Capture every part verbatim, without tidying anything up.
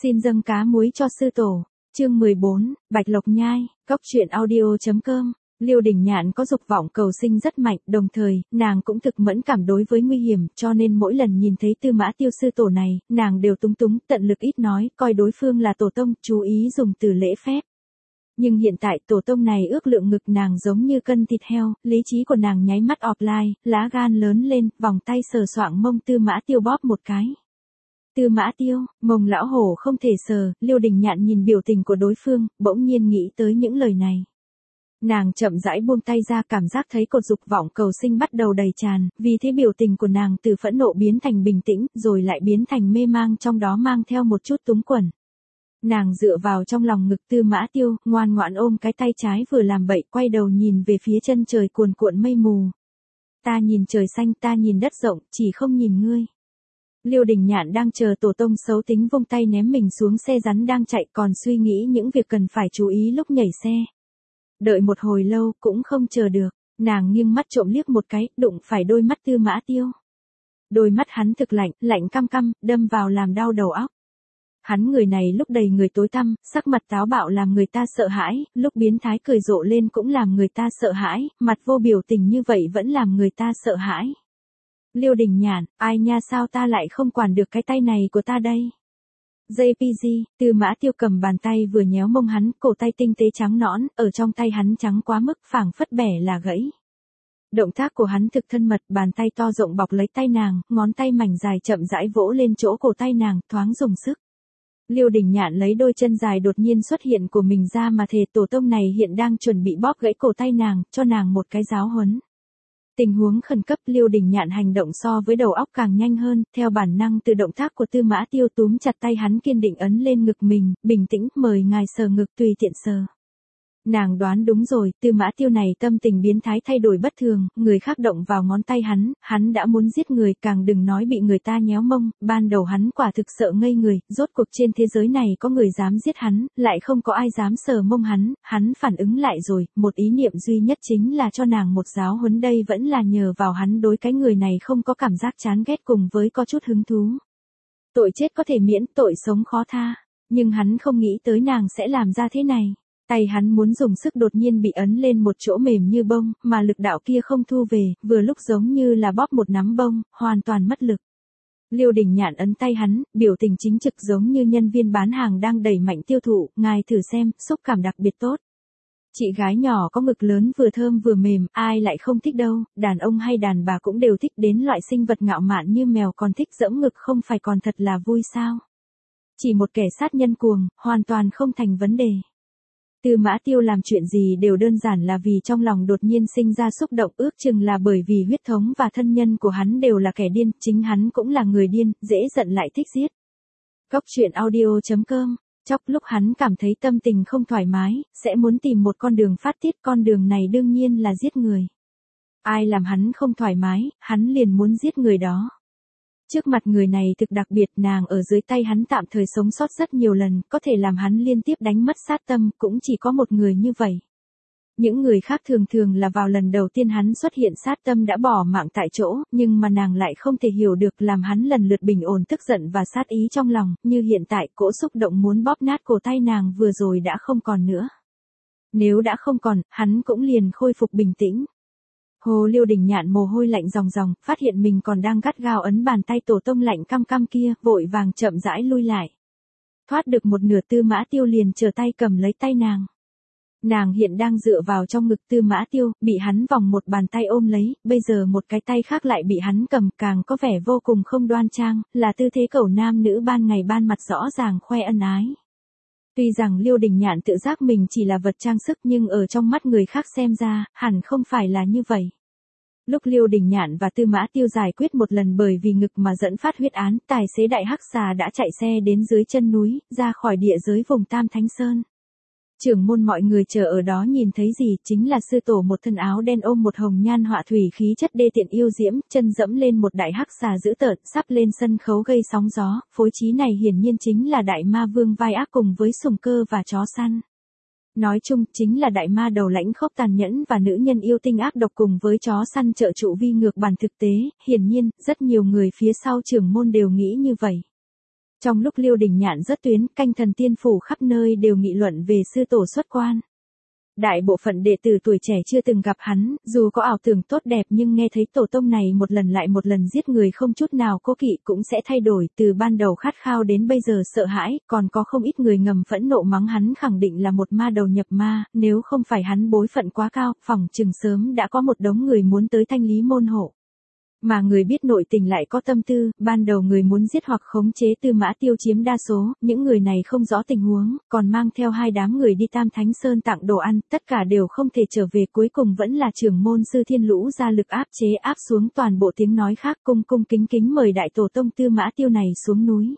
Xin dâng cá muối cho sư tổ. Chương mười bốn, Bạch Lộc Nhai, Cóc truyện audio.com. Liêu Đình Nhạn có dục vọng cầu sinh rất mạnh, đồng thời, nàng cũng thực mẫn cảm đối với nguy hiểm, cho nên mỗi lần nhìn thấy Tư Mã Tiêu sư tổ này, nàng đều túng túng, tận lực ít nói, coi đối phương là tổ tông, chú ý dùng từ lễ phép. Nhưng hiện tại tổ tông này ước lượng ngực nàng giống như cân thịt heo, lý trí của nàng nháy mắt offline, lá gan lớn lên, vòng tay sờ soạng mông Tư Mã Tiêu bóp một cái. Tư Mã Tiêu, mông lão hổ không thể sờ, Liêu Đình Nhạn nhìn biểu tình của đối phương, bỗng nhiên nghĩ tới những lời này. Nàng chậm rãi buông tay ra, cảm giác thấy cột dục vọng cầu sinh bắt đầu đầy tràn, vì thế biểu tình của nàng từ phẫn nộ biến thành bình tĩnh, rồi lại biến thành mê mang, trong đó mang theo một chút túng quẫn. Nàng dựa vào trong lòng ngực Tư Mã Tiêu, ngoan ngoãn ôm cái tay trái vừa làm bậy, quay đầu nhìn về phía chân trời cuồn cuộn mây mù. Ta nhìn trời xanh, ta nhìn đất rộng, chỉ không nhìn ngươi. Liêu Đình Nhạn đang chờ tổ tông xấu tính vung tay ném mình xuống xe rắn đang chạy, còn suy nghĩ những việc cần phải chú ý lúc nhảy xe. Đợi một hồi lâu cũng không chờ được, nàng nghiêng mắt trộm liếc một cái, đụng phải đôi mắt Tư Mã Tiêu. Đôi mắt hắn thực lạnh, lạnh căm căm, đâm vào làm đau đầu óc. Hắn người này lúc đầy người tối tăm, sắc mặt táo bạo làm người ta sợ hãi, lúc biến thái cười rộ lên cũng làm người ta sợ hãi, mặt vô biểu tình như vậy vẫn làm người ta sợ hãi. Liêu Đình Nhạn, ai nha, sao ta lại không quản được cái tay này của ta đây? gi pê giê, Tư Mã Tiêu cầm bàn tay vừa nhéo mông hắn, cổ tay tinh tế trắng nõn, ở trong tay hắn trắng quá mức, phảng phất bẻ là gãy. Động tác của hắn thực thân mật, bàn tay to rộng bọc lấy tay nàng, ngón tay mảnh dài chậm rãi vỗ lên chỗ cổ tay nàng, thoáng dùng sức. Liêu Đình Nhạn lấy đôi chân dài đột nhiên xuất hiện của mình ra mà thề tổ tông này hiện đang chuẩn bị bóp gãy cổ tay nàng, cho nàng một cái giáo huấn. Tình huống khẩn cấp, Liêu Đình Nhạn hành động so với đầu óc càng nhanh hơn, theo bản năng từ động tác của Tư Mã Tiêu túm chặt tay hắn kiên định ấn lên ngực mình, bình tĩnh, mời ngài sờ ngực tùy tiện sờ. Nàng đoán đúng rồi, Tư Mã Tiêu này tâm tình biến thái thay đổi bất thường, người khác động vào ngón tay hắn, hắn đã muốn giết người, càng đừng nói bị người ta nhéo mông, ban đầu hắn quả thực sợ ngây người, rốt cuộc trên thế giới này có người dám giết hắn, lại không có ai dám sờ mông hắn, hắn phản ứng lại rồi, một ý niệm duy nhất chính là cho nàng một giáo huấn, đây vẫn là nhờ vào hắn đối cái người này không có cảm giác chán ghét cùng với có chút hứng thú. Tội chết có thể miễn, tội sống khó tha, nhưng hắn không nghĩ tới nàng sẽ làm ra thế này. Tay hắn muốn dùng sức đột nhiên bị ấn lên một chỗ mềm như bông, mà lực đạo kia không thu về, vừa lúc giống như là bóp một nắm bông, hoàn toàn mất lực. Liêu Đình Nhạn ấn tay hắn, biểu tình chính trực giống như nhân viên bán hàng đang đẩy mạnh tiêu thụ, ngài thử xem, xúc cảm đặc biệt tốt. Chị gái nhỏ có ngực lớn vừa thơm vừa mềm, ai lại không thích đâu, đàn ông hay đàn bà cũng đều thích, đến loại sinh vật ngạo mạn như mèo còn thích dẫm ngực không phải còn thật là vui sao. Chỉ một kẻ sát nhân cuồng, hoàn toàn không thành vấn đề. Tư Mã Tiêu làm chuyện gì đều đơn giản là vì trong lòng đột nhiên sinh ra xúc động, ước chừng là bởi vì huyết thống và thân nhân của hắn đều là kẻ điên, chính hắn cũng là người điên, dễ giận lại thích giết. Cóc truyện audio.com. Chốc lúc hắn cảm thấy tâm tình không thoải mái, sẽ muốn tìm một con đường phát tiết, con đường này đương nhiên là giết người. Ai làm hắn không thoải mái, hắn liền muốn giết người đó. Trước mặt người này thực đặc biệt, nàng ở dưới tay hắn tạm thời sống sót rất nhiều lần, có thể làm hắn liên tiếp đánh mất sát tâm, cũng chỉ có một người như vậy. Những người khác thường thường là vào lần đầu tiên hắn xuất hiện sát tâm đã bỏ mạng tại chỗ, nhưng mà nàng lại không thể hiểu được, làm hắn lần lượt bình ổn tức giận và sát ý trong lòng, như hiện tại cỗ xúc động muốn bóp nát cổ tay nàng vừa rồi đã không còn nữa. Nếu đã không còn, hắn cũng liền khôi phục bình tĩnh. Hồ Liêu Đình Nhạn mồ hôi lạnh ròng ròng, phát hiện mình còn đang gắt gao ấn bàn tay tổ tông lạnh căm căm kia, vội vàng chậm rãi lui lại. Thoát được một nửa, Tư Mã Tiêu liền trở tay cầm lấy tay nàng. Nàng hiện đang dựa vào trong ngực Tư Mã Tiêu, bị hắn vòng một bàn tay ôm lấy, bây giờ một cái tay khác lại bị hắn cầm, càng có vẻ vô cùng không đoan trang, là tư thế cẩu nam nữ ban ngày ban mặt rõ ràng khoe ân ái. Tuy rằng Liêu Đình Nhạn tự giác mình chỉ là vật trang sức, nhưng ở trong mắt người khác xem ra, hẳn không phải là như vậy. Lúc Liêu Đình Nhạn và Tư Mã Tiêu giải quyết một lần bởi vì ngực mà dẫn phát huyết án, tài xế đại hắc xà đã chạy xe đến dưới chân núi, ra khỏi địa giới vùng Tam Thánh Sơn. Trưởng môn mọi người chờ ở đó nhìn thấy gì, chính là sư tổ một thân áo đen ôm một hồng nhan họa thủy khí chất đê tiện yêu diễm, chân dẫm lên một đại hắc xà dữ tợn, sắp lên sân khấu gây sóng gió, phối trí này hiển nhiên chính là đại ma vương vai ác cùng với sùng cơ và chó săn. Nói chung, chính là đại ma đầu lãnh khốc tàn nhẫn và nữ nhân yêu tinh ác độc cùng với chó săn trợ trụ vi ngược bản thực tế, hiển nhiên, rất nhiều người phía sau trưởng môn đều nghĩ như vậy. Trong lúc Liêu Đình Nhạn rớt tuyến, canh thần tiên phủ khắp nơi đều nghị luận về sư tổ xuất quan. Đại bộ phận đệ tử tuổi trẻ chưa từng gặp hắn, dù có ảo tưởng tốt đẹp nhưng nghe thấy tổ tông này một lần lại một lần giết người không chút nào cố kỵ cũng sẽ thay đổi, từ ban đầu khát khao đến bây giờ sợ hãi, còn có không ít người ngầm phẫn nộ mắng hắn khẳng định là một ma đầu nhập ma, nếu không phải hắn bối phận quá cao, phỏng chừng sớm đã có một đống người muốn tới thanh lý môn hộ. Mà người biết nội tình lại có tâm tư, ban đầu người muốn giết hoặc khống chế Tư Mã Tiêu chiếm đa số, những người này không rõ tình huống, còn mang theo hai đám người đi Tam Thánh Sơn tặng đồ ăn, tất cả đều không thể trở về, cuối cùng vẫn là trưởng môn sư Thiên Lũ ra lực áp chế áp xuống toàn bộ tiếng nói khác, cung cung kính kính mời đại tổ tông Tư Mã Tiêu này xuống núi.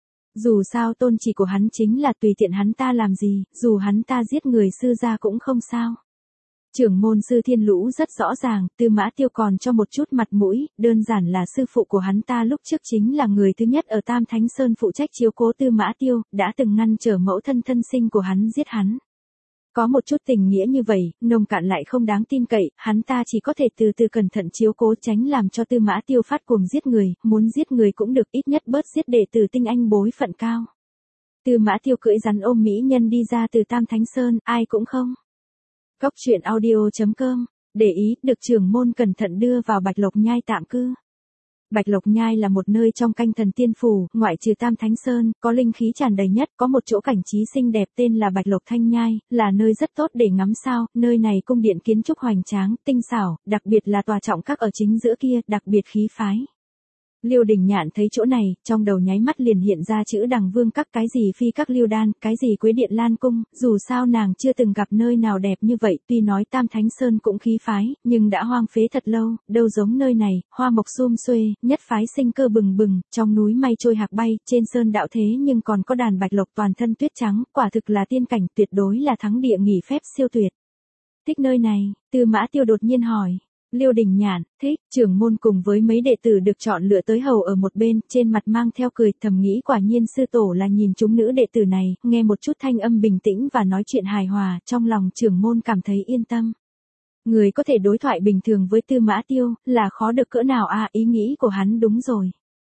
Dù sao tôn chỉ của hắn chính là tùy tiện hắn ta làm gì, dù hắn ta giết người sư gia cũng không sao. Trưởng môn sư Thiên Lũ rất rõ ràng, Tư Mã Tiêu còn cho một chút mặt mũi, đơn giản là sư phụ của hắn ta lúc trước chính là người thứ nhất ở Tam Thánh Sơn phụ trách chiếu cố Tư Mã Tiêu, đã từng ngăn trở mẫu thân thân sinh của hắn giết hắn. Có một chút tình nghĩa như vậy, nông cạn lại không đáng tin cậy, hắn ta chỉ có thể từ từ cẩn thận chiếu cố tránh làm cho Tư Mã Tiêu phát cuồng giết người, muốn giết người cũng được, ít nhất bớt giết đệ tử tinh anh bối phận cao. Tư Mã Tiêu cưỡi rắn ôm mỹ nhân đi ra từ Tam Thánh Sơn, ai cũng không. Cốc truyện audio chấm com, để ý, được trưởng môn cẩn thận đưa vào Bạch Lộc Nhai tạm cư. Bạch Lộc Nhai là một nơi trong canh thần tiên phủ, ngoại trừ Tam Thánh Sơn, có linh khí tràn đầy nhất, có một chỗ cảnh trí xinh đẹp tên là Bạch Lộc Thanh Nhai, là nơi rất tốt để ngắm sao, nơi này cung điện kiến trúc hoành tráng, tinh xảo, đặc biệt là tòa trọng các ở chính giữa kia, đặc biệt khí phái. Liêu Đình Nhạn thấy chỗ này, trong đầu nháy mắt liền hiện ra chữ Đằng Vương các, cái gì phi các Liêu Đan, cái gì Quế Điện Lan Cung, dù sao nàng chưa từng gặp nơi nào đẹp như vậy, tuy nói Tam Thánh Sơn cũng khí phái, nhưng đã hoang phế thật lâu, đâu giống nơi này, hoa mộc sum xuê, nhất phái sinh cơ bừng bừng, trong núi mây trôi hạc bay, trên sơn đạo thế nhưng còn có đàn bạch lộc toàn thân tuyết trắng, quả thực là tiên cảnh, tuyệt đối là thắng địa nghỉ phép siêu tuyệt. Thích nơi này, Tư Mã Tiêu đột nhiên hỏi. Liêu Đình Nhạn, thích, trưởng môn cùng với mấy đệ tử được chọn lựa tới hầu ở một bên, trên mặt mang theo cười, thầm nghĩ quả nhiên sư tổ là nhìn chúng nữ đệ tử này, nghe một chút thanh âm bình tĩnh và nói chuyện hài hòa, trong lòng trưởng môn cảm thấy yên tâm. Người có thể đối thoại bình thường với Tư Mã Tiêu, là khó được cỡ nào à, ý nghĩ của hắn đúng rồi.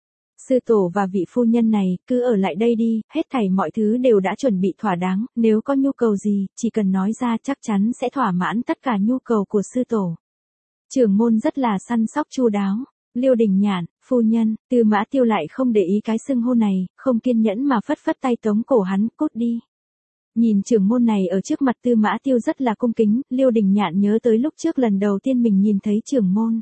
Sư tổ và vị phu nhân này, cứ ở lại đây đi, hết thảy mọi thứ đều đã chuẩn bị thỏa đáng, nếu có nhu cầu gì, chỉ cần nói ra chắc chắn sẽ thỏa mãn tất cả nhu cầu của sư tổ. Trưởng môn rất là săn sóc chu đáo. Liêu Đình Nhạn, phu nhân, Tư Mã Tiêu lại không để ý cái xưng hô này, không kiên nhẫn mà phất phất tay tống cổ hắn, cút đi. Nhìn trưởng môn này ở trước mặt Tư Mã Tiêu rất là cung kính, Liêu Đình Nhạn nhớ tới lúc trước lần đầu tiên mình nhìn thấy trưởng môn.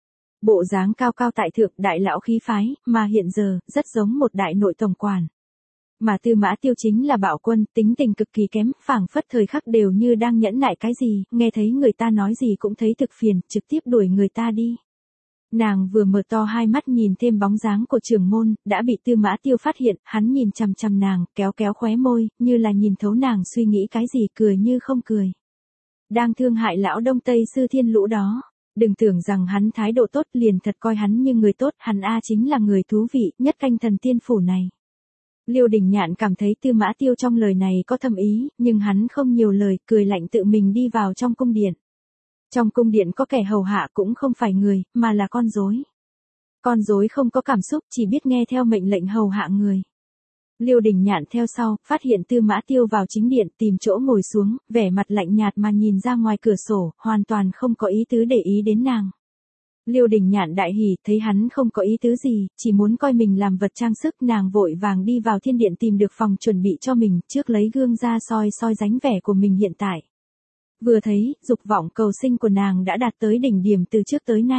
Bộ dáng cao cao tại thượng, đại lão khí phái, mà hiện giờ, rất giống một đại nội tổng quản. Mà Tư Mã Tiêu chính là bạo quân, tính tình cực kỳ kém, phảng phất thời khắc đều như đang nhẫn nại cái gì, nghe thấy người ta nói gì cũng thấy thực phiền, trực tiếp đuổi người ta đi. Nàng vừa mở to hai mắt nhìn thêm bóng dáng của trưởng môn, đã bị Tư Mã Tiêu phát hiện, hắn nhìn chằm chằm nàng, kéo kéo khóe môi, như là nhìn thấu nàng suy nghĩ cái gì, cười như không cười. Đang thương hại lão Đông Tây sư Thiên Lũ đó. Đừng tưởng rằng hắn thái độ tốt liền thật coi hắn như người tốt, hắn A chính là người thú vị nhất canh thần tiên phủ này. Liêu Đình Nhạn cảm thấy Tư Mã Tiêu trong lời này có thâm ý, nhưng hắn không nhiều lời, cười lạnh tự mình đi vào trong cung điện. Trong cung điện có kẻ hầu hạ cũng không phải người, mà là con rối. Con rối không có cảm xúc, chỉ biết nghe theo mệnh lệnh hầu hạ người. Liêu Đình Nhạn theo sau, phát hiện Tư Mã Tiêu vào chính điện, tìm chỗ ngồi xuống, vẻ mặt lạnh nhạt mà nhìn ra ngoài cửa sổ, hoàn toàn không có ý tứ để ý đến nàng. Liêu Đình Nhạn đại hỉ, thấy hắn không có ý tứ gì, chỉ muốn coi mình làm vật trang sức, nàng vội vàng đi vào thiên điện tìm được phòng chuẩn bị cho mình, trước lấy gương ra soi soi dáng vẻ của mình hiện tại. Vừa thấy, dục vọng cầu sinh của nàng đã đạt tới đỉnh điểm từ trước tới nay.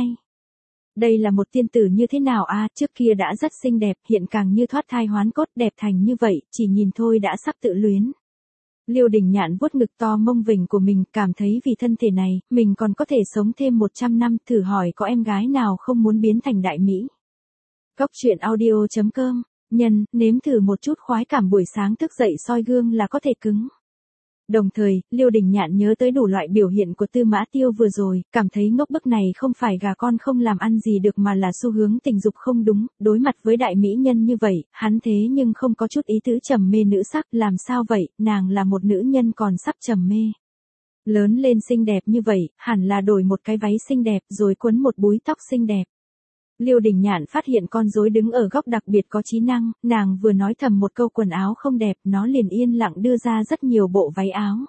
Đây là một tiên tử như thế nào a, à, trước kia đã rất xinh đẹp, hiện càng như thoát thai hoán cốt, đẹp thành như vậy, chỉ nhìn thôi đã sắp tự luyến. Liêu Đình Nhạn vuốt ngực to mông vỉnh của mình, cảm thấy vì thân thể này, mình còn có thể sống thêm một trăm năm, thử hỏi có em gái nào không muốn biến thành đại mỹ. Cốc truyện audio chấm com, nhân, nếm thử một chút khoái cảm buổi sáng thức dậy soi gương là có thể cứng. Đồng thời, Liêu Đình Nhạn nhớ tới đủ loại biểu hiện của Tư Mã Tiêu vừa rồi, cảm thấy ngốc bức này không phải gà con không làm ăn gì được mà là xu hướng tình dục không đúng, đối mặt với đại mỹ nhân như vậy, hắn thế nhưng không có chút ý tứ trầm mê nữ sắc, làm sao vậy, nàng là một nữ nhân còn sắp trầm mê. Lớn lên xinh đẹp như vậy, hẳn là đổi một cái váy xinh đẹp rồi quấn một búi tóc xinh đẹp. Liêu Đình Nhạn phát hiện con rối đứng ở góc đặc biệt có trí năng, nàng vừa nói thầm một câu quần áo không đẹp, nó liền yên lặng đưa ra rất nhiều bộ váy áo.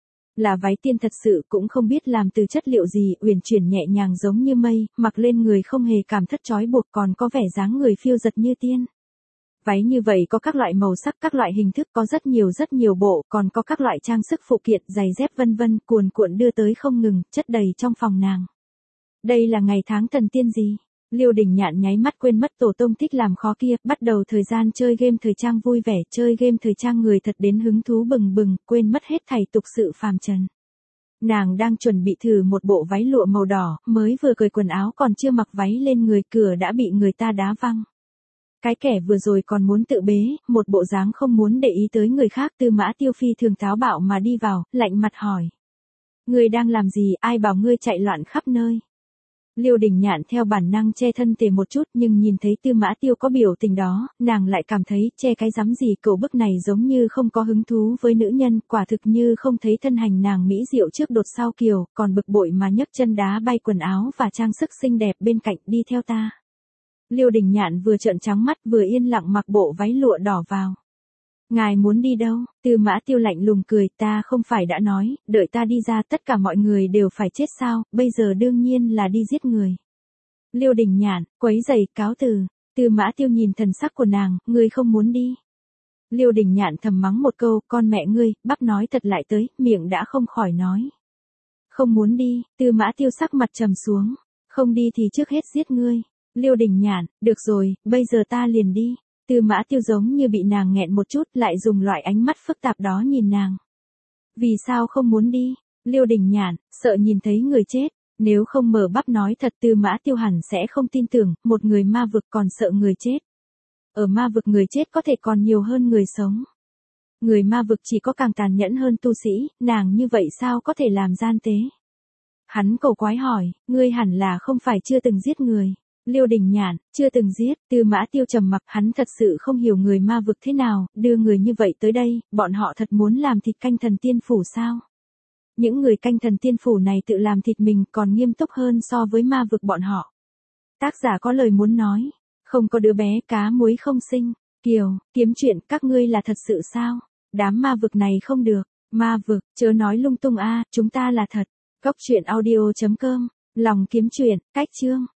Là váy tiên thật sự, cũng không biết làm từ chất liệu gì, uyển chuyển nhẹ nhàng giống như mây, mặc lên người không hề cảm thất trói buộc, còn có vẻ dáng người phiêu dật như tiên. Váy như vậy có các loại màu sắc, các loại hình thức, có rất nhiều rất nhiều bộ, còn có các loại trang sức phụ kiện, giày dép vân vân, cuồn cuộn đưa tới không ngừng, chất đầy trong phòng nàng. Đây là ngày tháng thần tiên gì? Liêu Đình Nhạn nháy mắt quên mất tổ tông thích làm khó kia, bắt đầu thời gian chơi game thời trang vui vẻ, chơi game thời trang người thật đến hứng thú bừng bừng, quên mất hết thảy tục sự phàm trần. Nàng đang chuẩn bị thử một bộ váy lụa màu đỏ, mới vừa cởi quần áo còn chưa mặc váy lên người, cửa đã bị người ta đá văng. Cái kẻ vừa rồi còn muốn tự bế, một bộ dáng không muốn để ý tới người khác, Tư Mã Tiêu phi thường táo bạo mà đi vào, lạnh mặt hỏi. Ngươi đang làm gì, ai bảo ngươi chạy loạn khắp nơi? Liêu Đình Nhạn theo bản năng che thân thể một chút, nhưng nhìn thấy Tư Mã Tiêu có biểu tình đó, nàng lại cảm thấy che cái rắm gì, cậu bức này giống như không có hứng thú với nữ nhân, quả thực như không thấy thân hành nàng mỹ diệu trước đột sau kiều, còn bực bội mà nhấc chân đá bay quần áo và trang sức xinh đẹp bên cạnh, đi theo ta. Liêu Đình Nhạn vừa trợn trắng mắt vừa yên lặng mặc bộ váy lụa đỏ vào. Ngài muốn đi đâu? Tư Mã Tiêu lạnh lùng cười, ta không phải đã nói, đợi ta đi ra tất cả mọi người đều phải chết sao, bây giờ đương nhiên là đi giết người. Liêu Đình Nhạn, quấy giày, cáo từ. Tư Mã Tiêu nhìn thần sắc của nàng, ngươi không muốn đi. Liêu Đình Nhạn thầm mắng một câu, con mẹ ngươi, bắp nói thật lại tới, miệng đã không khỏi nói. Không muốn đi, Tư Mã Tiêu sắc mặt trầm xuống, không đi thì trước hết giết ngươi. Liêu Đình Nhạn, được rồi, bây giờ ta liền đi. Tư Mã Tiêu giống như bị nàng nghẹn một chút, lại dùng loại ánh mắt phức tạp đó nhìn nàng. Vì sao không muốn đi? Liêu Đình Nhạn, sợ nhìn thấy người chết. Nếu không mở bắp nói thật, Tư Mã Tiêu hẳn sẽ không tin tưởng, một người ma vực còn sợ người chết. Ở ma vực người chết có thể còn nhiều hơn người sống. Người ma vực chỉ có càng tàn nhẫn hơn tu sĩ, nàng như vậy sao có thể làm gian tế? Hắn cầu quái hỏi, ngươi hẳn là không phải chưa từng giết người. Liêu Đình Nhạn, chưa từng giết. Tư Mã Tiêu trầm mặc, hắn thật sự không hiểu người ma vực thế nào, đưa người như vậy tới đây, bọn họ thật muốn làm thịt canh thần tiên phủ sao? Những người canh thần tiên phủ này tự làm thịt mình còn nghiêm túc hơn so với ma vực bọn họ. Tác giả có lời muốn nói, không có đứa bé cá muối không sinh. Kiều, kiếm chuyện, các ngươi là thật sự sao? Đám ma vực này không được. Ma vực, chớ nói lung tung a, chúng ta là thật. Góc truyện audio chấm com, lòng kiếm chuyện, cách chương.